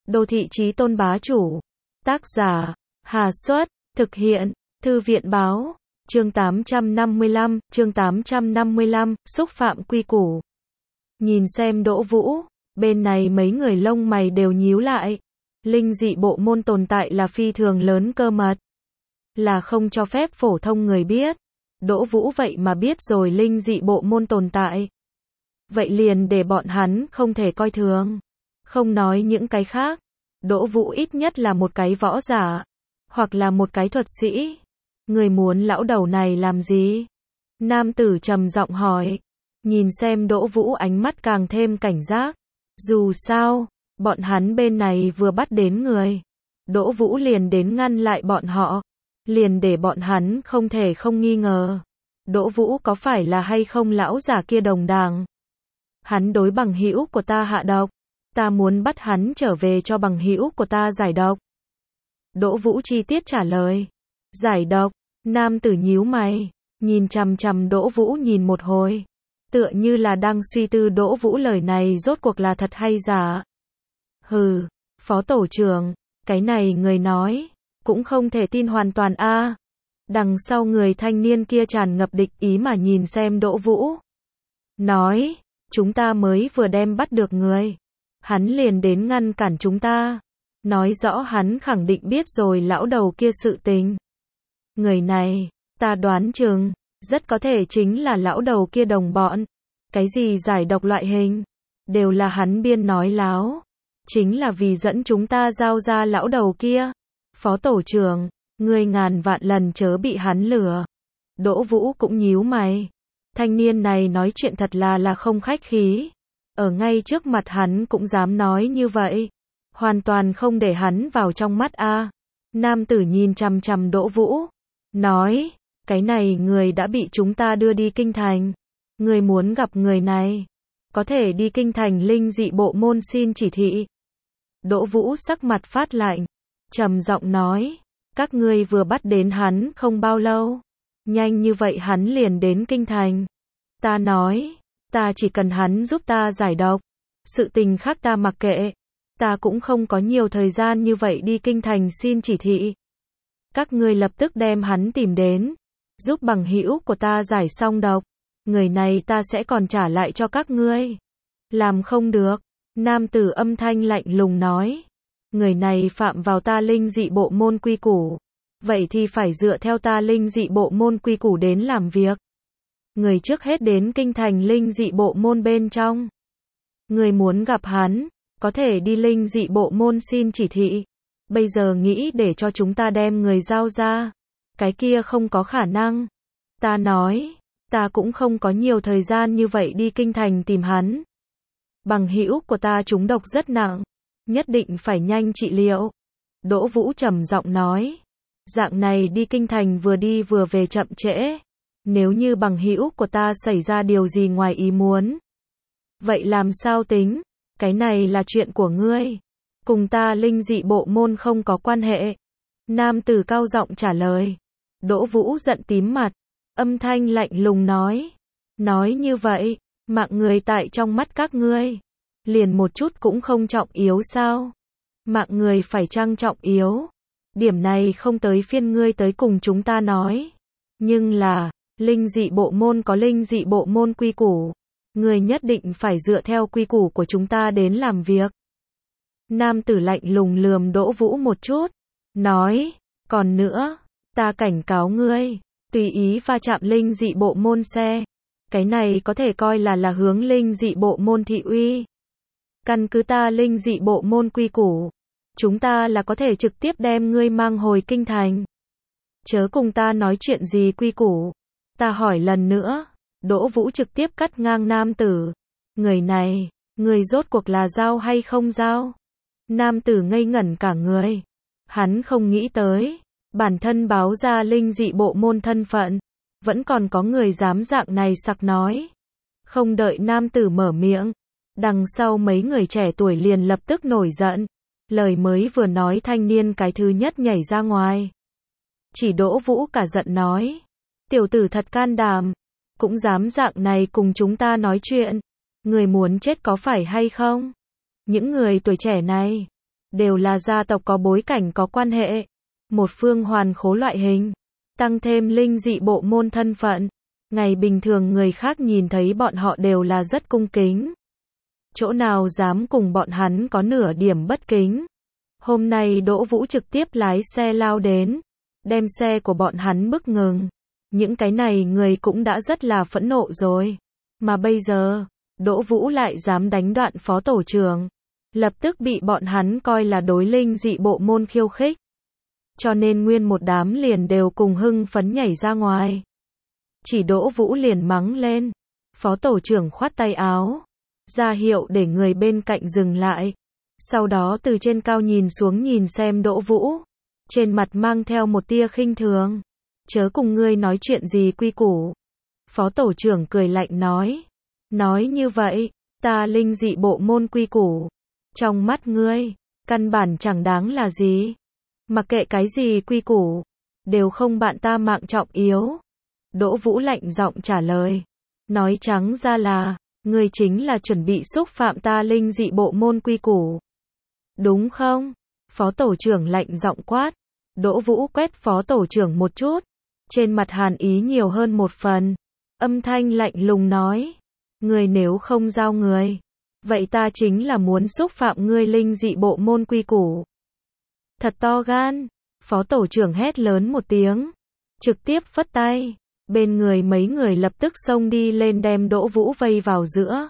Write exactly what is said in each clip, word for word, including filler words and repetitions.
Đô thị chí tôn bá chủ. Tác giả, Hà Xuất, thực hiện, Thư viện báo, chương tám trăm năm mươi lăm, chương tám trăm năm mươi lăm, xúc phạm quy củ. Nhìn xem Đỗ Vũ, bên này mấy người lông mày đều nhíu lại. Linh dị bộ môn tồn tại là phi thường lớn cơ mật. Là không cho phép phổ thông người biết. Đỗ Vũ vậy mà biết rồi linh dị bộ môn tồn tại. Vậy liền để bọn hắn không thể coi thường. Không nói những cái khác. Đỗ Vũ ít nhất là một cái võ giả. Hoặc là một cái thuật sĩ. Người muốn lão đầu này làm gì? Nam tử trầm giọng hỏi. Nhìn xem Đỗ Vũ ánh mắt càng thêm cảnh giác. Dù sao, bọn hắn bên này vừa bắt đến người. Đỗ Vũ liền đến ngăn lại bọn họ. Liền để bọn hắn không thể không nghi ngờ. Đỗ Vũ có phải là hay không lão giả kia đồng đảng? Hắn đối bằng hữu của ta hạ độc. Ta muốn bắt hắn trở về cho bằng hữu của ta giải độc. Đỗ Vũ chi tiết trả lời. Giải độc, nam tử nhíu mày, nhìn chằm chằm Đỗ Vũ nhìn một hồi. Tựa như là đang suy tư Đỗ Vũ lời này rốt cuộc là thật hay giả. Hừ, phó tổ trưởng, cái này người nói, cũng không thể tin hoàn toàn a. À. Đằng sau người thanh niên kia tràn ngập địch ý mà nhìn xem Đỗ Vũ. Nói, chúng ta mới vừa đem bắt được người. Hắn liền đến ngăn cản chúng ta. Nói rõ hắn khẳng định biết rồi lão đầu kia sự tình. Người này, ta đoán chừng, rất có thể chính là lão đầu kia đồng bọn. Cái gì giải độc loại hình, đều là hắn biên nói láo. Chính là vì dẫn chúng ta giao ra lão đầu kia. Phó tổ trưởng, ngươi ngàn vạn lần chớ bị hắn lừa. Đỗ Vũ cũng nhíu mày. Thanh niên này nói chuyện thật là là không khách khí. Ở ngay trước mặt hắn cũng dám nói như vậy. Hoàn toàn không để hắn vào trong mắt a. À. Nam tử nhìn chằm chằm Đỗ Vũ. Nói, cái này người đã bị chúng ta đưa đi kinh thành. Người muốn gặp người này. Có thể đi kinh thành linh dị bộ môn xin chỉ thị. Đỗ Vũ sắc mặt phát lạnh. Trầm giọng nói. Các ngươi vừa bắt đến hắn không bao lâu. Nhanh như vậy hắn liền đến kinh thành. Ta nói. Ta chỉ cần hắn giúp ta giải độc. Sự tình khác ta mặc kệ. Ta cũng không có nhiều thời gian như vậy đi kinh thành xin chỉ thị. Các ngươi lập tức đem hắn tìm đến. Giúp bằng hữu của ta giải xong độc. Người này ta sẽ còn trả lại cho các ngươi. Làm không được. Nam tử âm thanh lạnh lùng nói. Người này phạm vào ta linh dị bộ môn quy củ. Vậy thì phải dựa theo ta linh dị bộ môn quy củ đến làm việc. Người trước hết đến kinh thành linh dị bộ môn bên trong. Người muốn gặp hắn, có thể đi linh dị bộ môn xin chỉ thị. Bây giờ nghĩ để cho chúng ta đem người giao ra. Cái kia không có khả năng. Ta nói, ta cũng không có nhiều thời gian như vậy đi kinh thành tìm hắn. Bằng hữu của ta trúng độc rất nặng. Nhất định phải nhanh trị liệu. Đỗ Vũ trầm giọng nói. Dạng này đi kinh thành vừa đi vừa về chậm trễ. Nếu như bằng hữu của ta xảy ra điều gì ngoài ý muốn. Vậy làm sao tính? Cái này là chuyện của ngươi. Cùng ta linh dị bộ môn không có quan hệ. Nam tử cao giọng trả lời. Đỗ Vũ giận tím mặt. Âm thanh lạnh lùng nói. Nói như vậy, mạng người tại trong mắt các ngươi. Liền một chút cũng không trọng yếu sao? Mạng người phải chăng trọng yếu? Điểm này không tới phiên ngươi tới cùng chúng ta nói. Nhưng là, linh dị bộ môn có linh dị bộ môn quy củ. Ngươi nhất định phải dựa theo quy củ của chúng ta đến làm việc. Nam tử lạnh lùng lườm Đỗ Vũ một chút. Nói, còn nữa, ta cảnh cáo ngươi, tùy ý va chạm linh dị bộ môn xe. Cái này có thể coi là là hướng linh dị bộ môn thị uy. Căn cứ ta linh dị bộ môn quy củ. Chúng ta là có thể trực tiếp đem ngươi mang hồi kinh thành. Chớ cùng ta nói chuyện gì quy củ. Ta hỏi lần nữa. Đỗ Vũ trực tiếp cắt ngang nam tử. Người này, người rốt cuộc là giao hay không giao? Nam tử ngây ngẩn cả người. Hắn không nghĩ tới. Bản thân báo ra linh dị bộ môn thân phận. Vẫn còn có người dám dạng này sặc nói. Không đợi nam tử mở miệng. Đằng sau mấy người trẻ tuổi liền lập tức nổi giận. Lời mới vừa nói thanh niên cái thứ nhất nhảy ra ngoài. Chỉ Đỗ Vũ cả giận nói. Tiểu tử thật can đảm. Cũng dám dạng này cùng chúng ta nói chuyện. Người muốn chết có phải hay không? Những người tuổi trẻ này. đều là gia tộc có bối cảnh có quan hệ. Một phương hoàn khố loại hình, tăng thêm linh dị bộ môn thân phận. Ngày bình thường người khác nhìn thấy bọn họ đều là rất cung kính. Chỗ nào dám cùng bọn hắn có nửa điểm bất kính. Hôm nay Đỗ Vũ trực tiếp lái xe lao đến, đem xe của bọn hắn bức ngừng. Những cái này người cũng đã rất là phẫn nộ rồi. Mà bây giờ, Đỗ Vũ lại dám đánh đoạn phó tổ trưởng. Lập tức bị bọn hắn coi là đối linh dị bộ môn khiêu khích. Cho nên nguyên một đám liền đều cùng hưng phấn nhảy ra ngoài. Chỉ Đỗ Vũ liền mắng lên. Phó tổ trưởng khoát tay áo, ra hiệu để người bên cạnh dừng lại. Sau đó từ trên cao nhìn xuống nhìn xem Đỗ Vũ. Trên mặt mang theo một tia khinh thường. Chớ cùng ngươi nói chuyện gì quy củ. Phó tổ trưởng cười lạnh nói. Nói như vậy, ta linh dị bộ môn quy củ. Trong mắt ngươi, căn bản chẳng đáng là gì. Mặc kệ cái gì quy củ, đều không bạn ta mạng trọng yếu. Đỗ Vũ lạnh giọng trả lời. Nói trắng ra là, ngươi chính là chuẩn bị xúc phạm ta linh dị bộ môn quy củ. Đúng không? Phó tổ trưởng lạnh giọng quát. Đỗ Vũ quét phó tổ trưởng một chút. Trên mặt hàn ý nhiều hơn một phần. Âm thanh lạnh lùng nói. Ngươi nếu không giao người, vậy ta chính là muốn xúc phạm ngươi linh dị bộ môn quy củ. Thật to gan. Phó tổ trưởng hét lớn một tiếng. Trực tiếp phất tay. Bên người mấy người lập tức xông đi lên đem Đỗ Vũ vây vào giữa.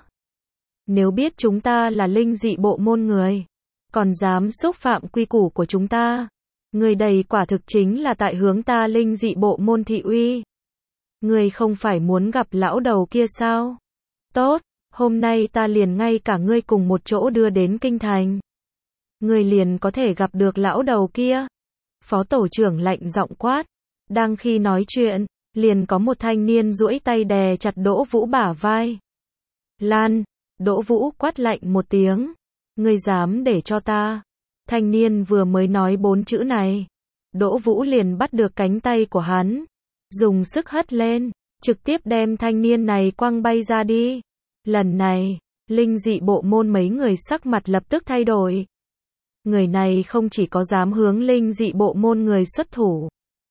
Nếu biết chúng ta là linh dị bộ môn người, còn dám xúc phạm quy củ của chúng ta, người đầy quả thực chính là tại hướng ta linh dị bộ môn thị uy. Người không phải muốn gặp lão đầu kia sao? Tốt, hôm nay ta liền ngay cả ngươi cùng một chỗ đưa đến kinh thành. Ngươi liền có thể gặp được lão đầu kia. Phó tổ trưởng lạnh giọng quát. Đang khi nói chuyện, liền có một thanh niên duỗi tay đè chặt Đỗ Vũ bả vai. Lan, Đỗ Vũ quát lạnh một tiếng. Ngươi dám để cho ta. Thanh niên vừa mới nói bốn chữ này. Đỗ Vũ liền bắt được cánh tay của hắn. Dùng sức hất lên, trực tiếp đem thanh niên này quăng bay ra đi. Lần này, linh dị bộ môn mấy người sắc mặt lập tức thay đổi. Người này không chỉ có dám hướng linh dị bộ môn người xuất thủ.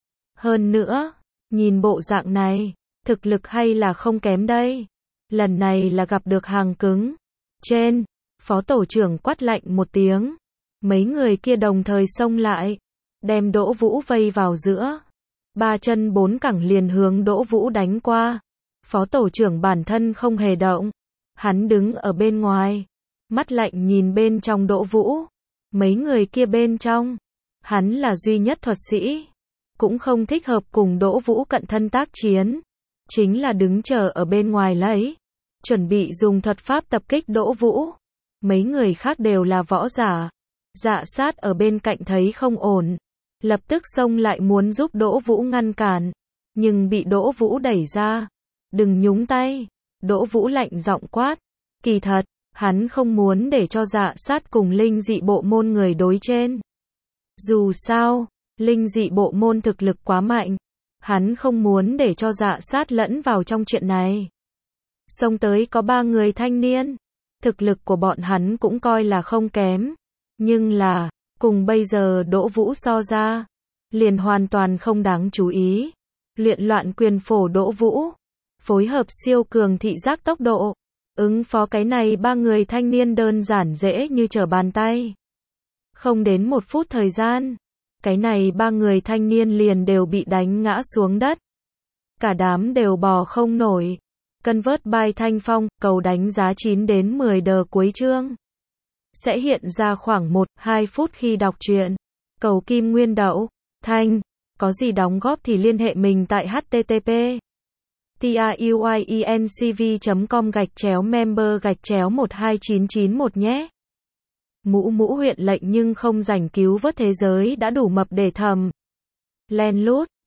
Hơn nữa, nhìn bộ dạng này, thực lực hay là không kém đây. Lần này là gặp được hàng cứng. Trên, phó tổ trưởng quát lạnh một tiếng. Mấy người kia đồng thời xông lại, đem Đỗ Vũ vây vào giữa. Ba chân bốn cẳng liền hướng Đỗ Vũ đánh qua. Phó tổ trưởng bản thân không hề động. Hắn đứng ở bên ngoài, mắt lạnh nhìn bên trong Đỗ Vũ. Mấy người kia bên trong, hắn là duy nhất thuật sĩ, cũng không thích hợp cùng Đỗ Vũ cận thân tác chiến, chính là đứng chờ ở bên ngoài lấy, chuẩn bị dùng thuật pháp tập kích Đỗ Vũ. Mấy người khác đều là võ giả. Dạ sát ở bên cạnh thấy không ổn, lập tức xông lại muốn giúp Đỗ Vũ ngăn cản, nhưng bị Đỗ Vũ đẩy ra. Đừng nhúng tay. Đỗ Vũ lạnh giọng quát. Kỳ thật, hắn không muốn để cho dạ sát cùng linh dị bộ môn người đối trên. Dù sao, linh dị bộ môn thực lực quá mạnh. Hắn không muốn để cho dạ sát lẫn vào trong chuyện này. Xông tới có ba người thanh niên. Thực lực của bọn hắn cũng coi là không kém. Nhưng là, cùng bây giờ Đỗ Vũ so ra, liền hoàn toàn không đáng chú ý. Luyện loạn quyền phổ Đỗ Vũ, phối hợp siêu cường thị giác tốc độ, ứng phó cái này ba người thanh niên đơn giản dễ như trở bàn tay. Không đến một phút thời gian, cái này ba người thanh niên liền đều bị đánh ngã xuống đất. Cả đám đều bò không nổi. Convert by Thanh Phong, cầu đánh giá chín đến mười đờ cuối chương. Sẽ hiện ra khoảng một đến hai phút khi đọc truyện. Cầu Kim Nguyên Đậu, Thanh, có gì đóng góp thì liên hệ mình tại http truyencv chấm com gạch chéo member gạch chéo một hai chín chín một nhé. Mũ mũ huyện lệnh nhưng không rảnh cứu vớt thế giới đã đủ mập để thầm. Len lút.